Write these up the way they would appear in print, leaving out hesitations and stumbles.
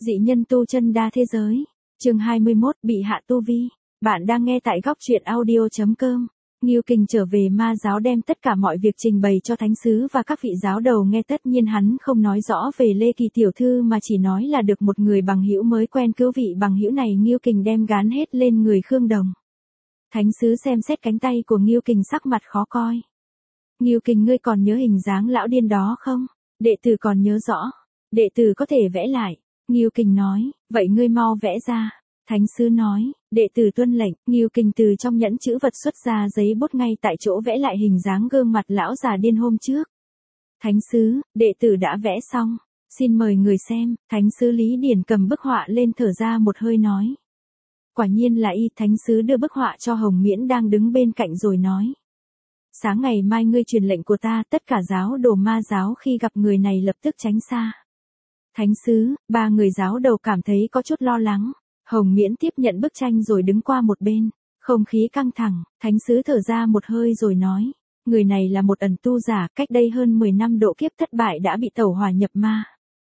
Dị nhân tu chân đa thế giới. Chương 21, bị hạ tu vi. Bạn đang nghe tại góc truyện audio.com. Ngưu Kình trở về ma giáo đem tất cả mọi việc trình bày cho thánh sứ và các vị giáo đầu nghe, tất nhiên hắn không nói rõ về Lê Kỳ tiểu thư mà chỉ nói là được một người bằng hữu mới quen cứu vị bằng hữu này Ngưu Kình đem gán hết lên người Khương Đồng. Thánh sứ xem xét cánh tay của Ngưu Kình sắc mặt khó coi. Ngưu Kình, ngươi còn nhớ hình dáng lão điên đó không? Đệ tử còn nhớ rõ. Đệ tử có thể vẽ lại. Ngưu Kình nói, vậy ngươi mau vẽ ra. Thánh sứ nói, đệ tử tuân lệnh. Ngưu Kình từ trong nhẫn chữ vật xuất ra giấy bút, ngay tại chỗ vẽ lại hình dáng gương mặt lão già điên hôm trước. Thánh sứ, đệ tử đã vẽ xong, xin mời người xem. Thánh sứ Lý Điển cầm bức họa lên, thở ra một hơi nói. Quả nhiên là y. Thánh sứ đưa bức họa cho Hồng Miễn đang đứng bên cạnh rồi nói. Sáng ngày mai ngươi truyền lệnh của ta, tất cả giáo đồ ma giáo khi gặp người này lập tức tránh xa. Thánh sứ, ba người giáo đầu cảm thấy có chút lo lắng. Hồng Miễn tiếp nhận bức tranh rồi đứng qua một bên. Không khí căng thẳng, thánh sứ thở ra một hơi rồi nói. Người này là một ẩn tu giả, cách đây hơn 10 năm độ kiếp thất bại đã bị tẩu hỏa nhập ma.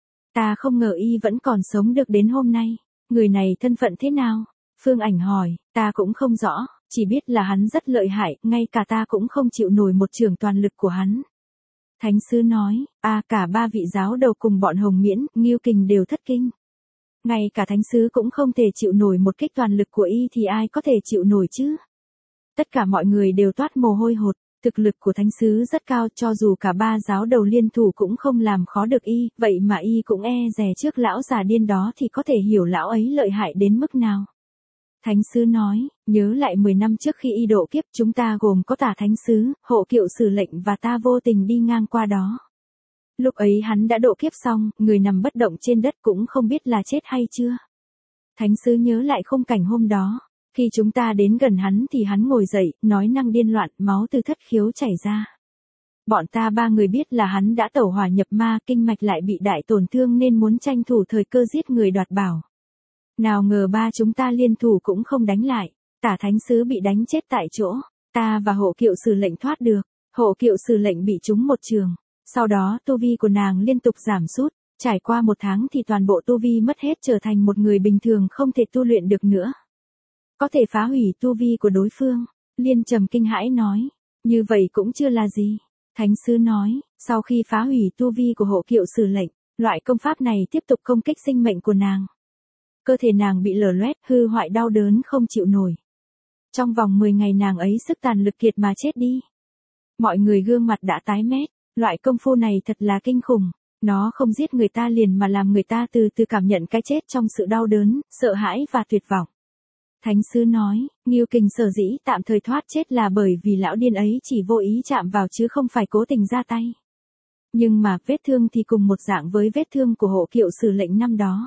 Ta không ngờ y vẫn còn sống được đến hôm nay. Người này thân phận thế nào? Phương Ảnh hỏi, ta cũng không rõ, chỉ biết là hắn rất lợi hại, ngay cả ta cũng không chịu nổi một chưởng toàn lực của hắn. Thánh sứ nói, cả ba vị giáo đầu cùng bọn Hồng Miễn, Ngưu Kình đều thất kinh. Ngay cả thánh sứ cũng không thể chịu nổi một kích toàn lực của y thì ai có thể chịu nổi chứ? Tất cả mọi người đều toát mồ hôi hột, thực lực của thánh sứ rất cao, cho dù cả ba giáo đầu liên thủ cũng không làm khó được y, vậy mà y cũng e dè trước lão già điên đó thì có thể hiểu lão ấy lợi hại đến mức nào. Thánh sứ nói, nhớ lại 10 năm trước khi y độ kiếp, chúng ta gồm có Tả thánh sứ, Hộ Kiệu Sử lệnh và ta vô tình đi ngang qua đó. Lúc ấy hắn đã độ kiếp xong, người nằm bất động trên đất cũng không biết là chết hay chưa. Thánh sứ nhớ lại khung cảnh hôm đó, khi chúng ta đến gần hắn thì hắn ngồi dậy, nói năng điên loạn, máu từ thất khiếu chảy ra. Bọn ta ba người biết là hắn đã tẩu hỏa nhập ma, kinh mạch lại bị đại tổn thương nên muốn tranh thủ thời cơ giết người đoạt bảo. Nào ngờ ba chúng ta liên thủ cũng không đánh lại, Tả thánh sứ bị đánh chết tại chỗ, ta và Hộ Kiệu Sử lệnh thoát được. Hộ Kiệu Sử lệnh bị trúng một trường, sau đó tu vi của nàng liên tục giảm sút, trải qua 1 tháng thì toàn bộ tu vi mất hết, trở thành một người bình thường không thể tu luyện được nữa. Có thể phá hủy tu vi của đối phương. Liên Trầm kinh hãi nói, như vậy cũng chưa là gì. Thánh sứ nói, sau khi phá hủy tu vi của Hộ Kiệu Sử lệnh, loại công pháp này tiếp tục công kích sinh mệnh của nàng. Cơ thể nàng bị lở loét, hư hoại, đau đớn không chịu nổi. Trong vòng 10 ngày nàng ấy sức tàn lực kiệt mà chết đi. Mọi người gương mặt đã tái mét, loại công phu này thật là kinh khủng. Nó không giết người ta liền mà làm người ta từ từ cảm nhận cái chết trong sự đau đớn, sợ hãi và tuyệt vọng. Thánh sứ nói, Ngưu Kình sở dĩ tạm thời thoát chết là bởi vì lão điên ấy chỉ vô ý chạm vào chứ không phải cố tình ra tay. Nhưng mà vết thương thì cùng một dạng với vết thương của Hộ Kiệu Sử lệnh năm đó.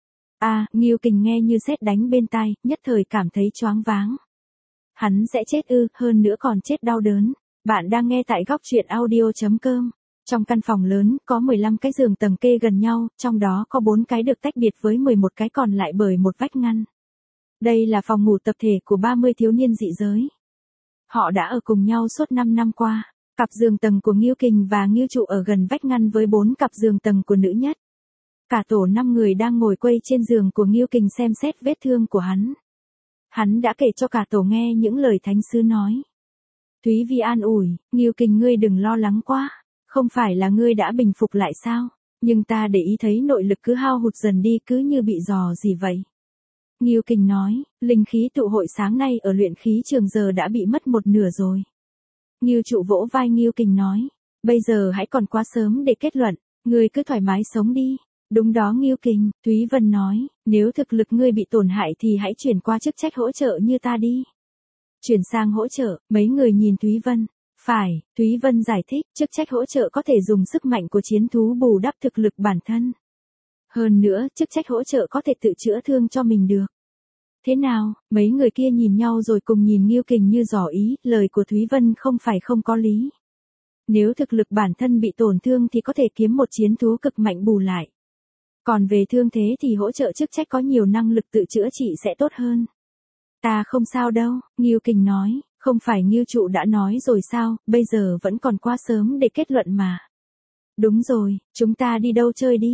Ngưu Kình nghe như sét đánh bên tai, nhất thời cảm thấy choáng váng. Hắn sẽ chết ư, hơn nữa còn chết đau đớn. Bạn đang nghe tại góc truyện audio.com. Trong căn phòng lớn, có 15 cái giường tầng kê gần nhau, trong đó có 4 cái được tách biệt với 11 cái còn lại bởi một vách ngăn. Đây là phòng ngủ tập thể của 30 thiếu niên dị giới. Họ đã ở cùng nhau suốt 5 năm qua. Cặp giường tầng của Ngưu Kình và Ngưu Trụ ở gần vách ngăn với 4 cặp giường tầng của nữ nhất. Cả tổ 5 người đang ngồi quây trên giường của Ngưu Kình xem xét vết thương của hắn. Hắn đã kể cho cả tổ nghe những lời thánh sứ nói. Thúy Vi an ủi, Ngưu Kình, ngươi đừng lo lắng quá, không phải là ngươi đã bình phục lại sao, nhưng ta để ý thấy nội lực cứ hao hụt dần đi, cứ như bị dò gì vậy. Ngưu Kình nói, linh khí tụ hội sáng nay ở luyện khí trường giờ đã bị mất một nửa rồi. Ngưu Trụ vỗ vai Ngưu Kình nói, bây giờ hãy còn quá sớm để kết luận, ngươi cứ thoải mái sống đi. Đúng đó Ngưu Kình, Thúy Vân nói, nếu thực lực ngươi bị tổn hại thì hãy chuyển qua chức trách hỗ trợ như ta đi. Chuyển sang hỗ trợ, mấy người nhìn Thúy Vân. Phải, Thúy Vân giải thích, chức trách hỗ trợ có thể dùng sức mạnh của chiến thú bù đắp thực lực bản thân. Hơn nữa, chức trách hỗ trợ có thể tự chữa thương cho mình được. Thế nào, mấy người kia nhìn nhau rồi cùng nhìn Ngưu Kình như dò ý, lời của Thúy Vân không phải không có lý. Nếu thực lực bản thân bị tổn thương thì có thể kiếm một chiến thú cực mạnh bù lại. Còn về thương thế thì hỗ trợ chức trách có nhiều năng lực tự chữa trị sẽ tốt hơn. Ta không sao đâu, Ngưu Kình nói, không phải Ngưu Trụ đã nói rồi sao, bây giờ vẫn còn quá sớm để kết luận mà. Đúng rồi, chúng ta đi đâu chơi đi.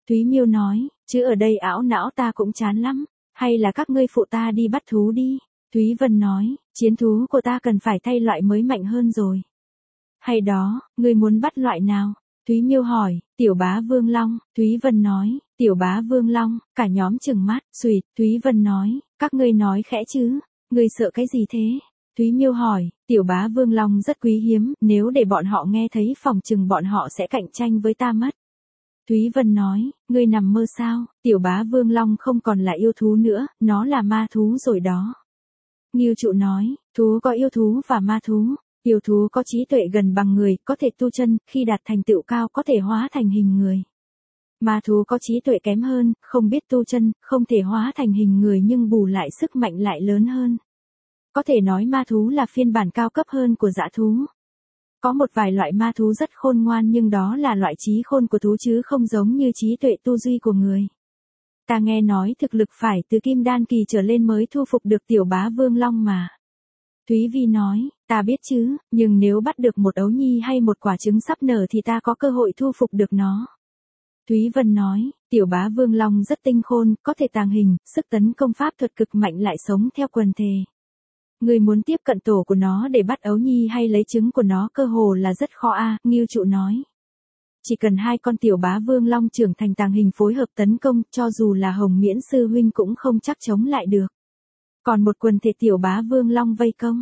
Thúy Miêu nói, chứ ở đây ảo não ta cũng chán lắm, hay là các ngươi phụ ta đi bắt thú đi. Thúy Vân nói, chiến thú của ta cần phải thay loại mới mạnh hơn rồi. Hay đó, ngươi muốn bắt loại nào? Thúy Miêu hỏi, Tiểu Bá Vương Long. Thúy Vân nói, Tiểu Bá Vương Long. Cả nhóm trừng mắt, xuỵt. Thúy Vân nói, các ngươi nói khẽ chứ, ngươi sợ cái gì thế? Thúy Miêu hỏi, Tiểu Bá Vương Long rất quý hiếm, nếu để bọn họ nghe thấy phòng chừng bọn họ sẽ cạnh tranh với ta mất. Thúy Vân nói, ngươi nằm mơ sao, Tiểu Bá Vương Long không còn là yêu thú nữa, nó là ma thú rồi đó. Ngưu Trụ nói, thú có yêu thú và ma thú. Yêu thú có trí tuệ gần bằng người, có thể tu chân, khi đạt thành tựu cao có thể hóa thành hình người. Ma thú có trí tuệ kém hơn, không biết tu chân, không thể hóa thành hình người nhưng bù lại sức mạnh lại lớn hơn. Có thể nói ma thú là phiên bản cao cấp hơn của dã thú. Có một vài loại ma thú rất khôn ngoan nhưng đó là loại trí khôn của thú chứ không giống như trí tuệ tu duy của người. Ta nghe nói thực lực phải từ kim đan kỳ trở lên mới thu phục được Tiểu Bá Vương Long mà. Thúy Vi nói, ta biết chứ, nhưng nếu bắt được một ấu nhi hay một quả trứng sắp nở thì ta có cơ hội thu phục được nó. Thúy Vân nói, Tiểu Bá Vương Long rất tinh khôn, có thể tàng hình, sức tấn công pháp thuật cực mạnh lại sống theo quần thể. Người muốn tiếp cận tổ của nó để bắt ấu nhi hay lấy trứng của nó cơ hồ là rất khó a. Ngưu Trụ nói. Chỉ cần hai con Tiểu Bá Vương Long trưởng thành tàng hình phối hợp tấn công, cho dù là Hồng Miễn sư huynh cũng không chắc chống lại được. Còn một quần thể Tiểu Bá Vương Long vây công.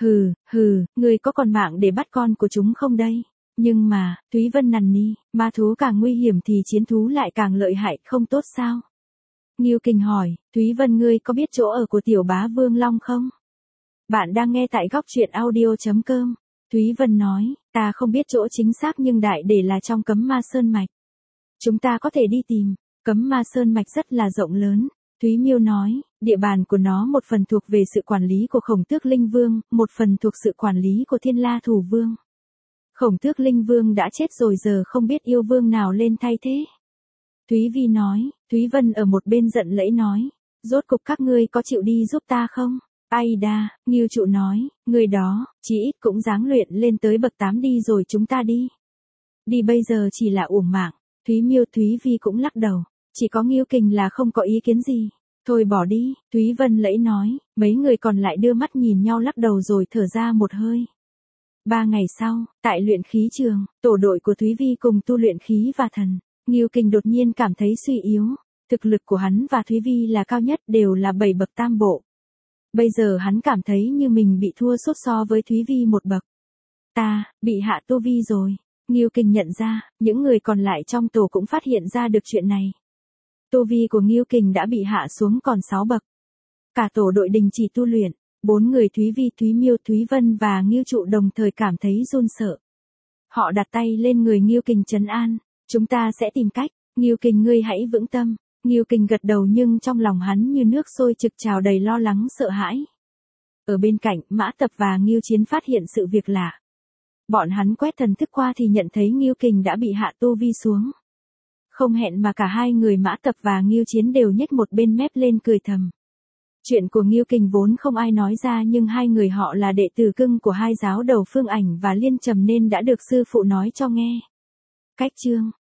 Hừ, người có còn mạng để bắt con của chúng không đây? Nhưng mà, Thúy Vân nằn ni, ma thú càng nguy hiểm thì chiến thú lại càng lợi hại, không tốt sao? Ngưu Kình hỏi, Thúy Vân ngươi có biết chỗ ở của Tiểu Bá Vương Long không? Bạn đang nghe tại góc truyện audio.com. Thúy Vân nói, ta không biết chỗ chính xác nhưng đại để là trong Cấm Ma Sơn Mạch. Chúng ta có thể đi tìm, Cấm Ma Sơn Mạch rất là rộng lớn. Thúy Miêu nói, địa bàn của nó một phần thuộc về sự quản lý của Khổng Tước Linh Vương, một phần thuộc sự quản lý của Thiên La Thủ Vương. Khổng Tước Linh Vương đã chết rồi giờ không biết yêu vương nào lên thay thế. Thúy Vi nói, Thúy Vân ở một bên giận lẫy nói, rốt cục các ngươi có chịu đi giúp ta không? Ai đa, Ngưu Trụ nói, người đó, chí ít cũng dáng luyện lên tới bậc 8 đi rồi chúng ta đi. Đi bây giờ chỉ là uổng mạng. Thúy Miêu Thúy Vi cũng lắc đầu. Chỉ có Ngưu Kình là không có ý kiến gì. Thôi bỏ đi, Thúy Vân lẫy nói, mấy người còn lại đưa mắt nhìn nhau lắc đầu rồi thở ra một hơi. 3 ngày sau, tại luyện khí trường, tổ đội của Thúy Vi cùng tu luyện khí và thần. Ngưu Kình đột nhiên cảm thấy suy yếu. Thực lực của hắn và Thúy Vi là cao nhất đều là 7 bậc tam bộ. Bây giờ hắn cảm thấy như mình bị thua sút so với Thúy Vi một bậc. Ta, bị hạ tu vi rồi. Ngưu Kình nhận ra, những người còn lại trong tổ cũng phát hiện ra được chuyện này. Tu vi của Ngưu Kình đã bị hạ xuống còn 6 bậc. Cả tổ đội đình chỉ tu luyện, 4 người Thúy Vi, Thúy Miêu, Thúy Vân và Ngưu Trụ đồng thời cảm thấy run sợ. Họ đặt tay lên người Ngưu Kình trấn an, chúng ta sẽ tìm cách, Ngưu Kình ngươi hãy vững tâm. Ngưu Kình gật đầu nhưng trong lòng hắn như nước sôi trực trào đầy lo lắng sợ hãi. Ở bên cạnh, Mã Tập và Ngưu Chiến phát hiện sự việc lạ. Bọn hắn quét thần thức qua thì nhận thấy Ngưu Kình đã bị hạ tu vi xuống. Không hẹn mà cả hai người Mã Tập và Ngưu Chiến đều nhếch một bên mép lên cười thầm. Chuyện của Ngưu Kình vốn không ai nói ra nhưng hai người họ là đệ tử cưng của hai giáo đầu Phương Ảnh và Liên Trầm nên đã được sư phụ nói cho nghe. Cách chương